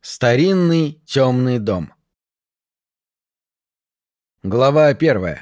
Старинный темный дом. Глава 1.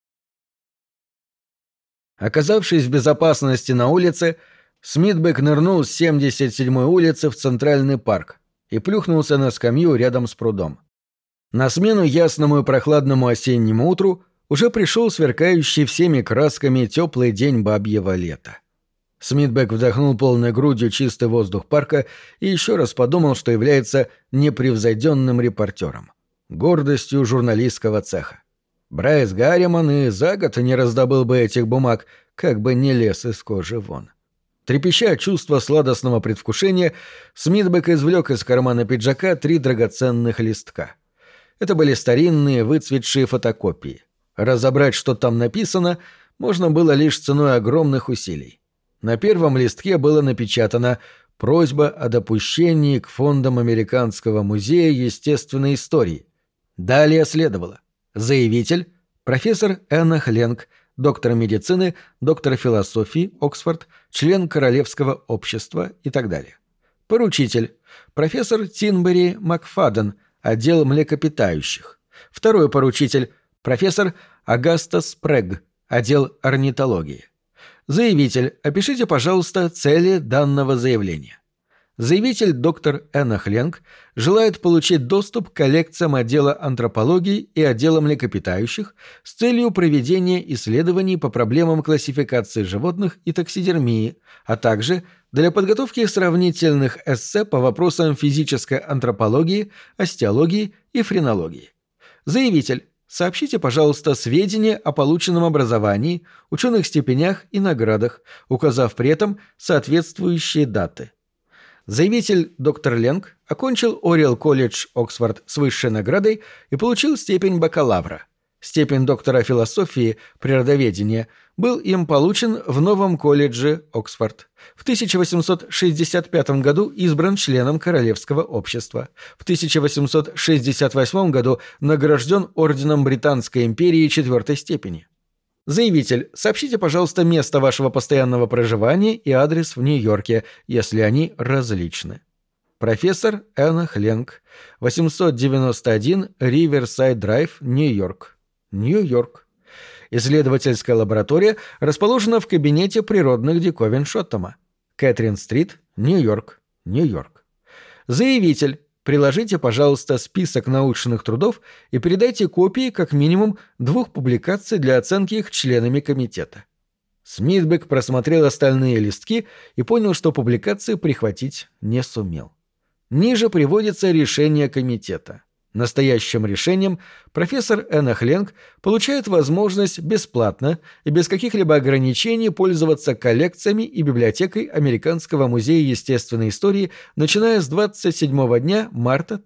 Оказавшись в безопасности на улице, Смитбек нырнул с 77-й улицы в Центральный парк и плюхнулся на скамью рядом с прудом. На смену ясному и прохладному осеннему утру уже пришел сверкающий всеми красками теплый день бабьего лета. Смитбек вдохнул полной грудью чистый воздух парка и еще раз подумал, что является непревзойденным репортером, гордостью журналистского цеха. Брайс Гарриман и за год не раздобыл бы этих бумаг, как бы не лез из кожи вон. Трепеща от чувства сладостного предвкушения, Смитбек извлек из кармана пиджака 3 драгоценных листка. Это были старинные выцветшие фотокопии. Разобрать, что там написано, можно было лишь ценой огромных усилий. На первом листке было напечатано «Просьба о допущении к фондам Американского музея естественной истории». Далее следовало заявитель – профессор Энах Ленг, доктор медицины, доктор философии, Оксфорд, член Королевского общества и так далее. Поручитель – профессор Тинбери Макфаден, отдел млекопитающих. Второй поручитель – профессор Агастас Прегг, отдел орнитологии. Заявитель, опишите, пожалуйста, цели данного заявления. Заявитель доктор Энах Ленг желает получить доступ к коллекциям отдела антропологии и отдела млекопитающих с целью проведения исследований по проблемам классификации животных и таксидермии, а также для подготовки сравнительных эссе по вопросам физической антропологии, остеологии и френологии. Заявитель, сообщите, пожалуйста, сведения о полученном образовании, ученых степенях и наградах, указав при этом соответствующие даты. Заявитель доктор Ленг окончил Ориэл колледж Оксфорд с высшей наградой и получил степень бакалавра. Степень доктора философии природоведения был им получен в новом колледже Оксфорд. В 1865 году избран членом Королевского общества. В 1868 году награжден орденом Британской империи 4-й степени. Заявитель, сообщите, пожалуйста, место вашего постоянного проживания и адрес в Нью-Йорке, если они различны. Профессор Энах Ленг, 891 Риверсайд Драйв, Нью-Йорк. Нью-Йорк. Исследовательская лаборатория расположена в кабинете природных диковин Шоттома. Кэтрин-стрит, Нью-Йорк. Нью-Йорк. Заявитель, приложите, пожалуйста, список научных трудов и передайте копии как минимум 2 публикаций для оценки их членами комитета. Смитбек просмотрел остальные листки и понял, что публикации прихватить не сумел. Ниже приводится решение комитета. Настоящим решением профессор Энах Ленг получает возможность бесплатно и без каких-либо ограничений пользоваться коллекциями и библиотекой Американского музея естественной истории, начиная с 27 дня марта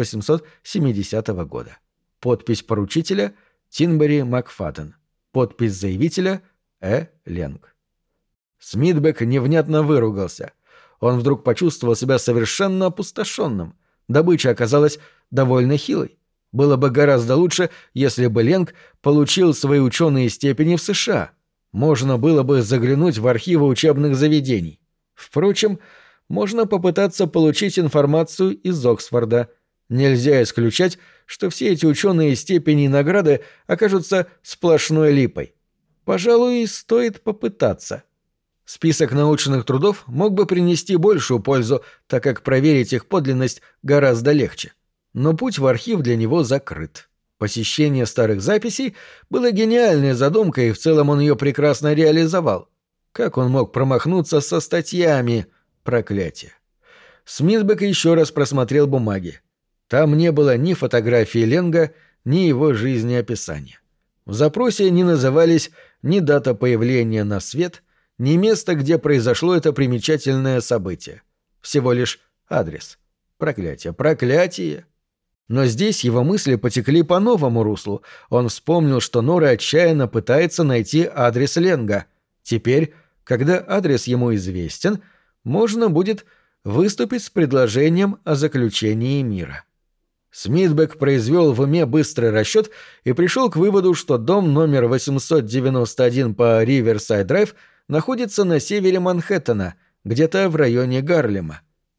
1870 года. Подпись поручителя Тинбери Макфаден. Подпись заявителя Ленг. Смитбек невнятно выругался. Он вдруг почувствовал себя совершенно опустошенным. Добыча оказалась довольно хилой. Было бы гораздо лучше, если бы Ленг получил свои ученые степени в США. Можно было бы заглянуть в архивы учебных заведений. Впрочем, можно попытаться получить информацию из Оксфорда. Нельзя исключать, что все эти ученые степени и награды окажутся сплошной липой. Пожалуй, стоит попытаться. Список научных трудов мог бы принести большую пользу, так как проверить их подлинность гораздо легче. Но путь в архив для него закрыт. Посещение старых записей было гениальной задумкой, и в целом он ее прекрасно реализовал. Как он мог промахнуться со статьями? Проклятие. Смитбек еще раз просмотрел бумаги. Там не было ни фотографии Ленга, ни его жизнеописания. В запросе не назывались ни дата появления на свет, ни место, где произошло это примечательное событие. Всего лишь адрес. Проклятие, проклятие. Но здесь его мысли потекли по новому руслу. Он вспомнил, что Нора отчаянно пытается найти адрес Ленга. Теперь, когда адрес ему известен, можно будет выступить с предложением о заключении мира. Смитбек произвел в уме быстрый расчет и пришел к выводу, что дом номер 891 по Риверсайд Драйв находится на севере Манхэттена, где-то в районе Гарлема.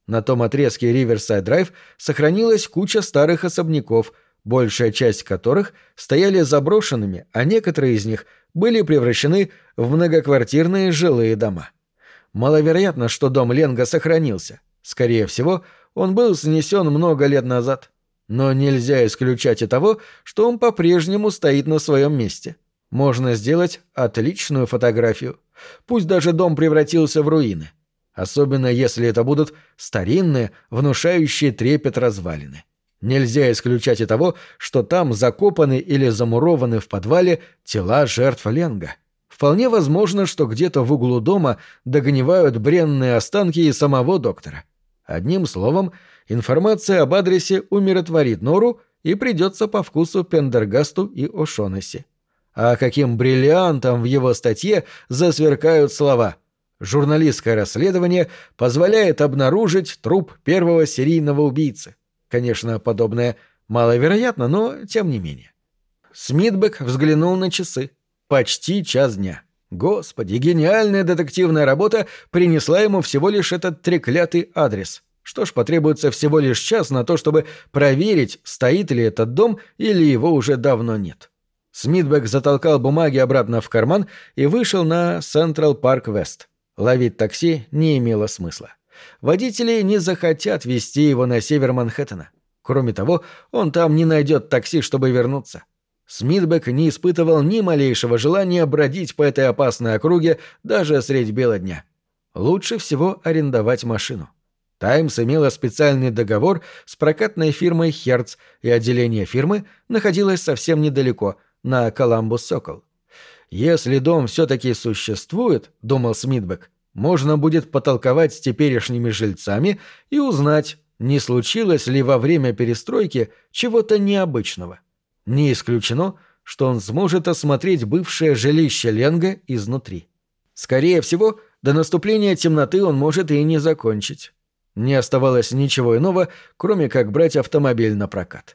На том отрезке Риверсайд-Драйв сохранилась куча старых особняков, большая часть которых стояли заброшенными, а некоторые из них были превращены в многоквартирные жилые дома. Маловероятно, что дом Ленга сохранился. Скорее всего, он был снесен много лет назад. Но нельзя исключать и того, что он по-прежнему стоит на своем месте. Можно сделать отличную фотографию. Пусть даже дом превратился в руины. Особенно если это будут старинные, внушающие трепет развалины. Нельзя исключать и того, что там закопаны или замурованы в подвале тела жертв Ленга. Вполне возможно, что где-то в углу дома догнивают бренные останки и самого доктора. Одним словом, информация об адресе умиротворит Нору и придется по вкусу Пендергасту и О'Шоннесси. А каким бриллиантом в его статье засверкают слова «Журналистское расследование позволяет обнаружить труп первого серийного убийцы». Конечно, подобное маловероятно, но тем не менее. Смитбек взглянул на часы. Почти час дня. Господи, гениальная детективная работа принесла ему всего лишь этот треклятый адрес. Что ж, потребуется всего лишь час на то, чтобы проверить, стоит ли этот дом или его уже давно нет. Смитбек затолкал бумаги обратно в карман и вышел на Централ Парк Вест. Ловить такси не имело смысла. Водители не захотят везти его на север Манхэттена. Кроме того, он там не найдет такси, чтобы вернуться. Смитбек не испытывал ни малейшего желания бродить по этой опасной округе даже средь бела дня. Лучше всего арендовать машину. «Таймс» имела специальный договор с прокатной фирмой «Херц», и отделение фирмы находилось совсем недалеко, на Коламбус-Сокол. «Если дом все-таки существует, — думал Смитбек, — можно будет потолковать с теперешними жильцами и узнать, не случилось ли во время перестройки чего-то необычного. Не исключено, что он сможет осмотреть бывшее жилище Ленга изнутри. Скорее всего, до наступления темноты он может и не закончить. Не оставалось ничего иного, кроме как брать автомобиль на прокат.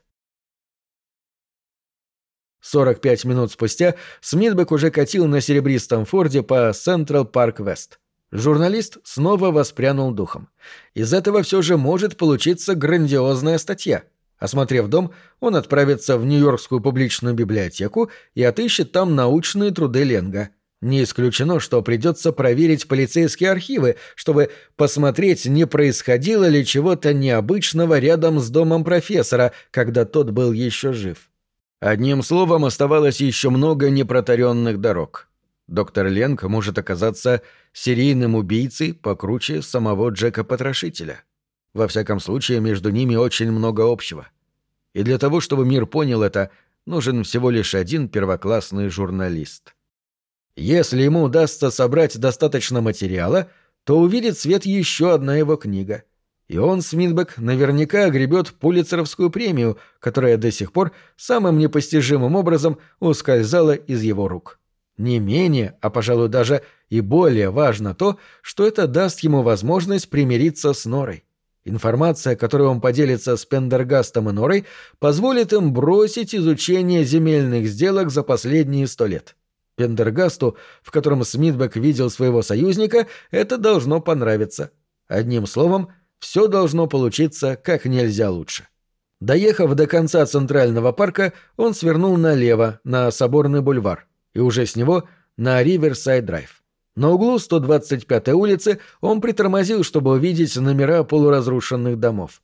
45 минут спустя Смитбек уже катил на серебристом форде по Централ Парк Вест. Журналист снова воспрянул духом. Из этого все же может получиться грандиозная статья. Осмотрев дом, он отправится в Нью-Йоркскую публичную библиотеку и отыщет там научные труды Ленга. Не исключено, что придется проверить полицейские архивы, чтобы посмотреть, не происходило ли чего-то необычного рядом с домом профессора, когда тот был еще жив. Одним словом, оставалось еще много непротаренных дорог. Доктор Ленг может оказаться серийным убийцей покруче самого Джека-потрошителя. Во всяком случае, между ними очень много общего. И для того, чтобы мир понял это, нужен всего лишь один первоклассный журналист. Если ему удастся собрать достаточно материала, то увидит свет еще одна его книга. И он, Смитбек, наверняка огребет Пулитцеровскую премию, которая до сих пор самым непостижимым образом ускользала из его рук. Не менее, а, пожалуй, даже и более важно то, что это даст ему возможность примириться с Норой. Информация, которой он поделится с Пендергастом и Норой, позволит им бросить изучение земельных сделок за последние 100 лет. Пендергасту, в котором Смитбек видел своего союзника, это должно понравиться. Одним словом, все должно получиться как нельзя лучше. Доехав до конца Центрального парка, он свернул налево, на Соборный бульвар, и уже с него на Риверсайд-Драйв. На углу 125-й улицы он притормозил, чтобы увидеть номера полуразрушенных домов.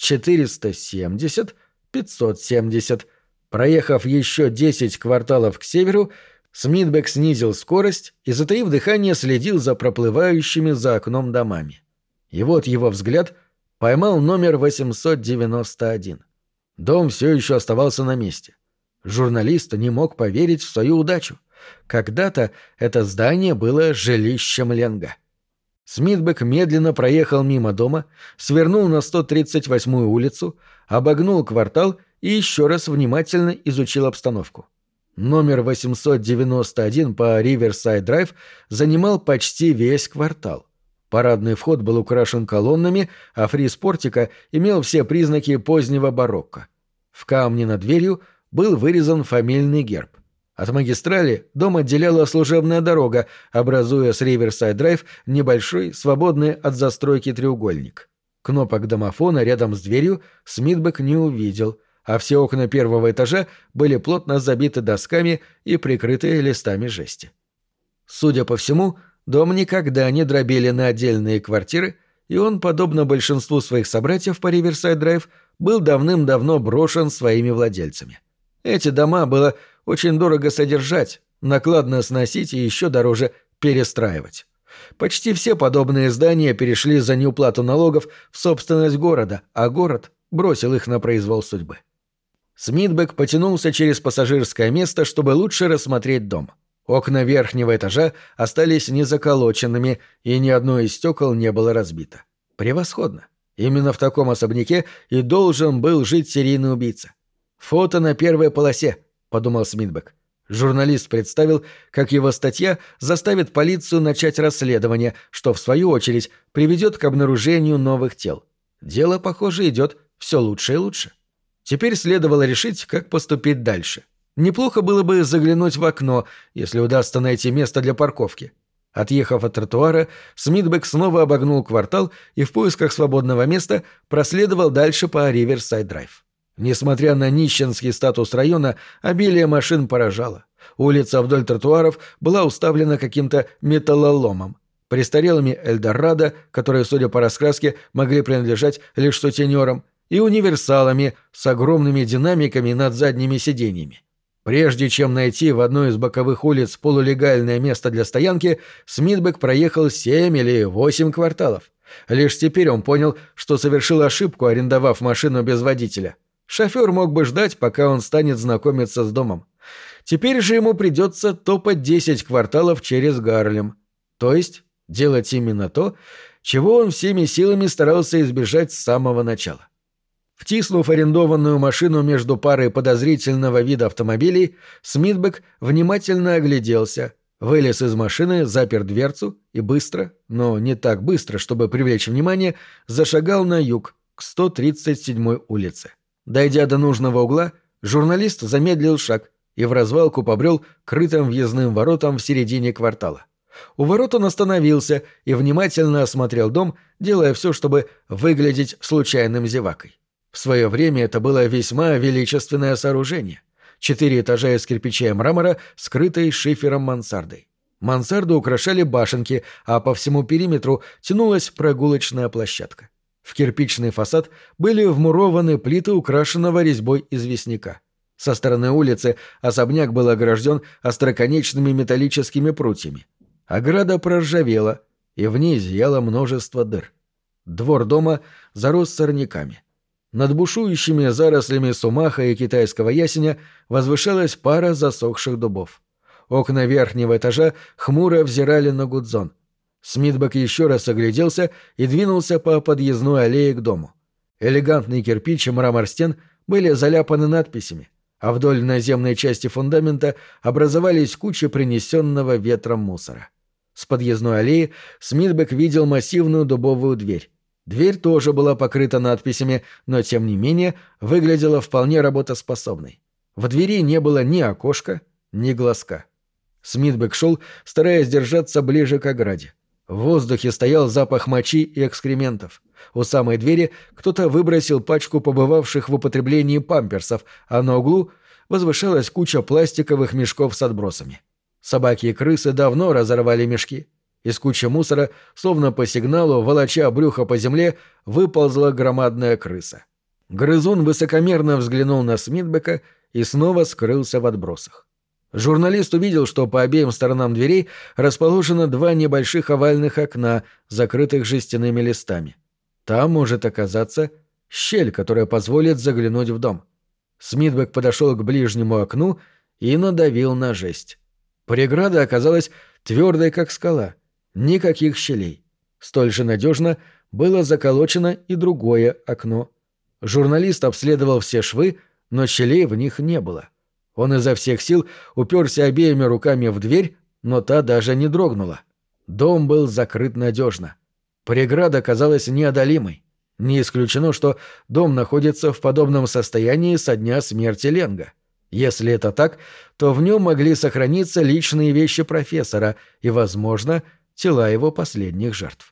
470, 570. Проехав еще 10 кварталов к северу, Смитбек снизил скорость и, затаив дыхание, следил за проплывающими за окном домами. И вот его взгляд поймал номер 891. Дом все еще оставался на месте. Журналист не мог поверить в свою удачу. Когда-то это здание было жилищем Ленга. Смитбек медленно проехал мимо дома, свернул на 138-ю улицу, обогнул квартал и еще раз внимательно изучил обстановку. Номер 891 по Риверсайд-Драйв занимал почти весь квартал. Парадный вход был украшен колоннами, а фриз портика имел все признаки позднего барокко. В камне над дверью был вырезан фамильный герб. От магистрали дом отделяла служебная дорога, образуя с Риверсайд-Драйв небольшой, свободный от застройки треугольник. Кнопок домофона рядом с дверью Смитбек не увидел, а все окна первого этажа были плотно забиты досками и прикрыты листами жести. Судя по всему, дом никогда не дробили на отдельные квартиры, и он, подобно большинству своих собратьев по Риверсайд-Драйв, был давным-давно брошен своими владельцами. Эти дома было очень дорого содержать, накладно сносить и еще дороже перестраивать. Почти все подобные здания перешли за неуплату налогов в собственность города, а город бросил их на произвол судьбы. Смитбек потянулся через пассажирское место, чтобы лучше рассмотреть дом. Окна верхнего этажа остались незаколоченными, и ни одно из стекол не было разбито. Превосходно. Именно в таком особняке и должен был жить серийный убийца. «Фото на первой полосе», — подумал Смитбек. Журналист представил, как его статья заставит полицию начать расследование, что, в свою очередь, приведет к обнаружению новых тел. Дело, похоже, идет все лучше и лучше. Теперь следовало решить, как поступить дальше. Неплохо было бы заглянуть в окно, если удастся найти место для парковки. Отъехав от тротуара, Смитбек снова обогнул квартал и в поисках свободного места проследовал дальше по Риверсайд-Драйв. Несмотря на нищенский статус района, обилие машин поражало. Улица вдоль тротуаров была уставлена каким-то металлоломом, престарелыми Эльдорадо, которые, судя по раскраске, могли принадлежать лишь сутенерам, и универсалами с огромными динамиками над задними сиденьями. Прежде чем найти в одной из боковых улиц полулегальное место для стоянки, Смитбек проехал 7 или 8 кварталов. Лишь теперь он понял, что совершил ошибку, арендовав машину без водителя. Шофер мог бы ждать, пока он станет знакомиться с домом. Теперь же ему придется топать 10 кварталов через Гарлем. То есть делать именно то, чего он всеми силами старался избежать с самого начала. Втиснув арендованную машину между парой подозрительного вида автомобилей, Смитбек внимательно огляделся, вылез из машины, запер дверцу и быстро, но не так быстро, чтобы привлечь внимание, зашагал на юг, к 137-й улице. Дойдя до нужного угла, журналист замедлил шаг и в развалку побрел к крытым въездным воротам в середине квартала. У ворот он остановился и внимательно осмотрел дом, делая все, чтобы выглядеть случайным зевакой. В свое время это было весьма величественное сооружение. 4 этажа из кирпича и мрамора, скрытой шифером мансардой. Мансарду украшали башенки, а по всему периметру тянулась прогулочная площадка. В кирпичный фасад были вмурованы плиты украшенного резьбой известняка. Со стороны улицы особняк был огражден остроконечными металлическими прутьями. Ограда проржавела, и в ней зияло множество дыр. Двор дома зарос сорняками. Над бушующими зарослями сумаха и китайского ясеня возвышалась пара засохших дубов. Окна верхнего этажа хмуро взирали на Гудзон. Смитбек еще раз огляделся и двинулся по подъездной аллее к дому. Элегантный кирпич и мрамор стен были заляпаны надписями, а вдоль наземной части фундамента образовались кучи принесенного ветром мусора. С подъездной аллеи Смитбек видел массивную дубовую дверь. Дверь тоже была покрыта надписями, но, тем не менее, выглядела вполне работоспособной. В двери не было ни окошка, ни глазка. Смитбек шел, стараясь держаться ближе к ограде. В воздухе стоял запах мочи и экскрементов. У самой двери кто-то выбросил пачку побывавших в употреблении памперсов, а на углу возвышалась куча пластиковых мешков с отбросами. Собаки и крысы давно разорвали мешки. Из кучи мусора, словно по сигналу, волоча брюхо по земле, выползла громадная крыса. Грызун высокомерно взглянул на Смитбека и снова скрылся в отбросах. Журналист увидел, что по обеим сторонам дверей расположено 2 небольших овальных окна, закрытых жестяными листами. Там может оказаться щель, которая позволит заглянуть в дом. Смитбек подошел к ближнему окну и надавил на жесть. Преграда оказалась твердой, как скала. Никаких щелей. Столь же надежно было заколочено и другое окно. Журналист обследовал все швы, но щелей в них не было. Он изо всех сил уперся обеими руками в дверь, но та даже не дрогнула. Дом был закрыт надежно. Преграда казалась неодолимой. Не исключено, что дом находится в подобном состоянии со дня смерти Ленга. Если это так, то в нем могли сохраниться личные вещи профессора и, возможно, тела его последних жертв.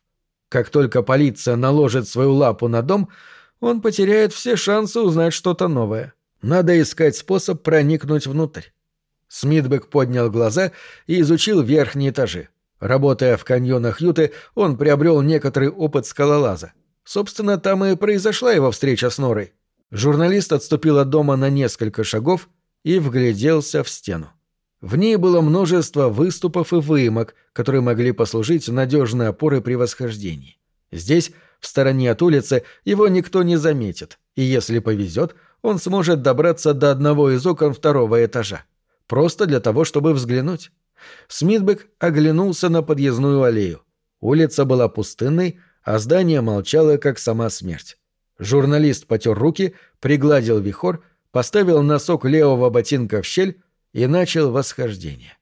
Как только полиция наложит свою лапу на дом, он потеряет все шансы узнать что-то новое. Надо искать способ проникнуть внутрь. Смитбек поднял глаза и изучил верхние этажи. Работая в каньонах Юты, он приобрел некоторый опыт скалолаза. Собственно, там и произошла его встреча с Норой. Журналист отступил от дома на несколько шагов и вгляделся в стену. В ней было множество выступов и выемок, которые могли послужить надежной опорой при восхождении. Здесь, в стороне от улицы, его никто не заметит, и если повезет, он сможет добраться до одного из окон второго этажа. Просто для того, чтобы взглянуть. Смитбек оглянулся на подъездную аллею. Улица была пустынной, а здание молчало, как сама смерть. Журналист потер руки, пригладил вихор, поставил носок левого ботинка в щель и начал восхождение.